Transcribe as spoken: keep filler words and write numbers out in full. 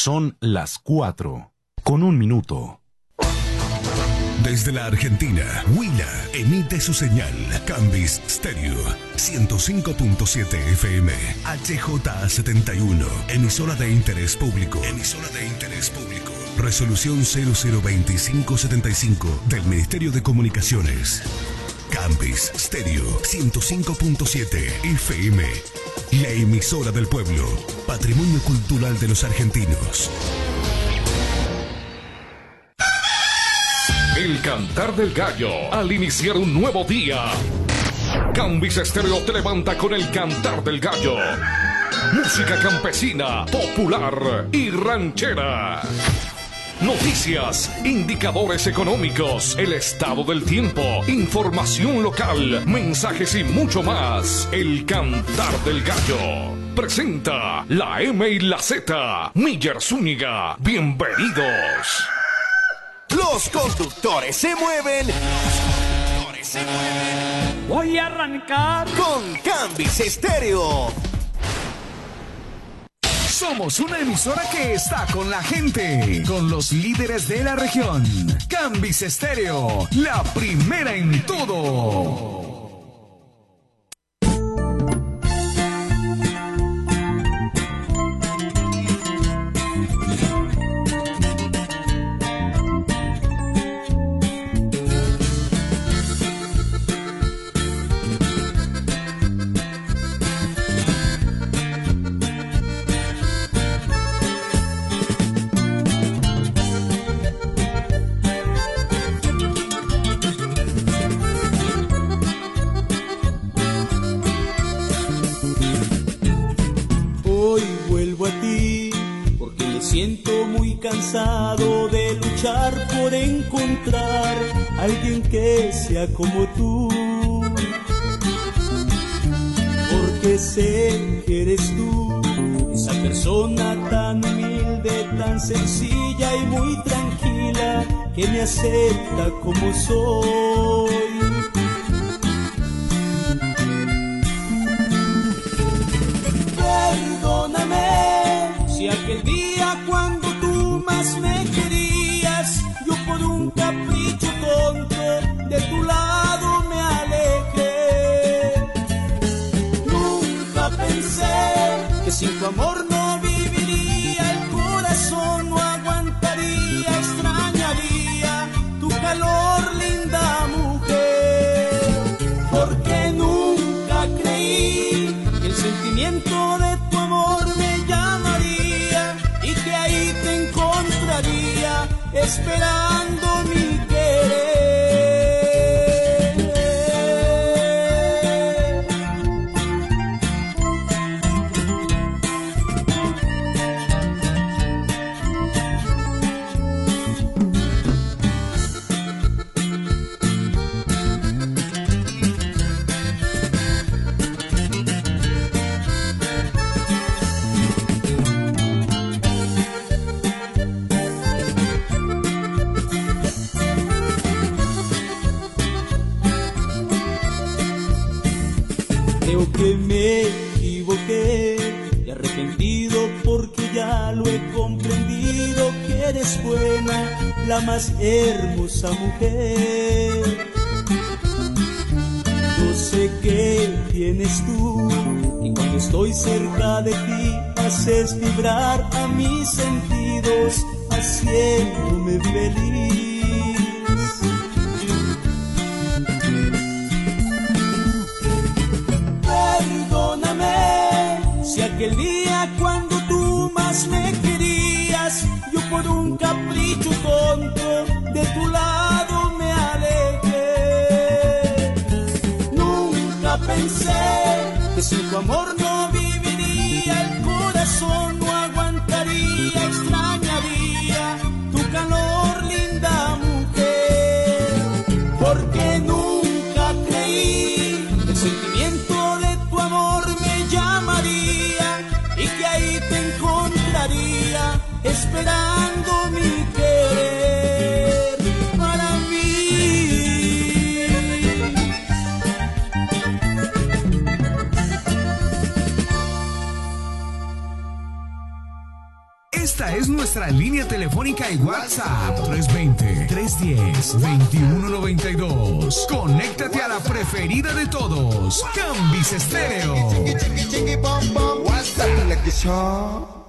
Son las cuatro, con un minuto. Desde la Argentina, Huila emite su señal Cambis Stereo ciento cinco punto siete F M, H J A setenta y uno, emisora de interés público. Emisora de interés público. Resolución cero cero veinticinco setenta y cinco del Ministerio de Comunicaciones. Cambis Stereo ciento cinco punto siete F M, la emisora del pueblo, patrimonio cultural de los argentinos. El cantar del gallo al iniciar un nuevo día. Cambis Stereo te levanta con el cantar del gallo. Música campesina, popular y ranchera. Noticias, indicadores económicos, el estado del tiempo, información local, mensajes y mucho más. El cantar del gallo. Presenta la M y la Z. Miller Zúñiga. Bienvenidos. Los conductores se mueven. Los conductores se mueven. Voy a arrancar con Cambis Stereo. Somos una emisora que está con la gente, con los líderes de la región. Cambis Stereo, la primera en todo. Siento muy cansado de luchar por encontrar a alguien que sea como tú, porque sé que eres tú, esa persona tan humilde, tan sencilla y muy tranquila, que me acepta como soy. Perdóname si aquel día cuando tú más me querías, yo por un capricho tonto de tu lado me alejé. Nunca pensé que sin tu amor no viviría, el corazón no aguantaría, extrañaría tu calor, linda mujer. Porque nunca creí que el sentimiento de tu amor me llamaría y que ahí te encontraría esperando mi querer. Creo que me equivoqué y arrepentido porque ya lo he comprendido, que eres buena, la más hermosa mujer. Yo sé que tienes tú y cuando estoy cerca de ti haces vibrar a mis sentidos, haciéndome feliz. Perdóname si aquel día cuando tú más me querías, yo por un capricho tonto de tu lado me alejé. Nunca pensé que sin tu amor no viviría, el corazón no aguantaría, extrañaría tu calor, linda mujer. Porque nunca creí que el sentimiento de tu amor me llamaría y que ahí te encontraría esperando mi querer para mí. Esta es nuestra línea telefónica y WhatsApp tres dos cero, tres uno cero, dos uno nueve dos. Conéctate a la preferida de todos, Cambis Estéreo. Chiqui, chiqui, chiqui, bom, bom. What's up? Like the show.